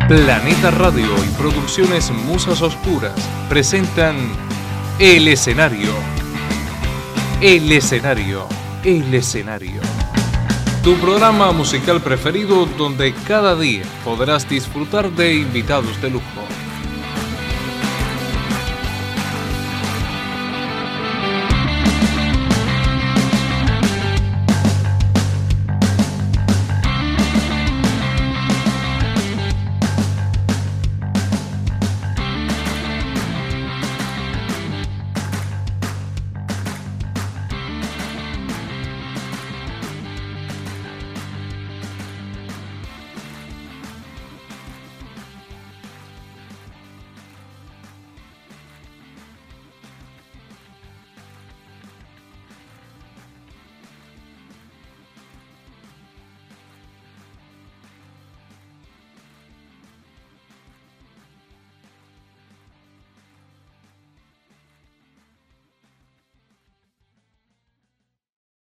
Planeta Radio y Producciones Musas Oscuras presentan El Escenario. El Escenario. El Escenario. Tu programa musical preferido donde cada día podrás disfrutar de invitados de lujo.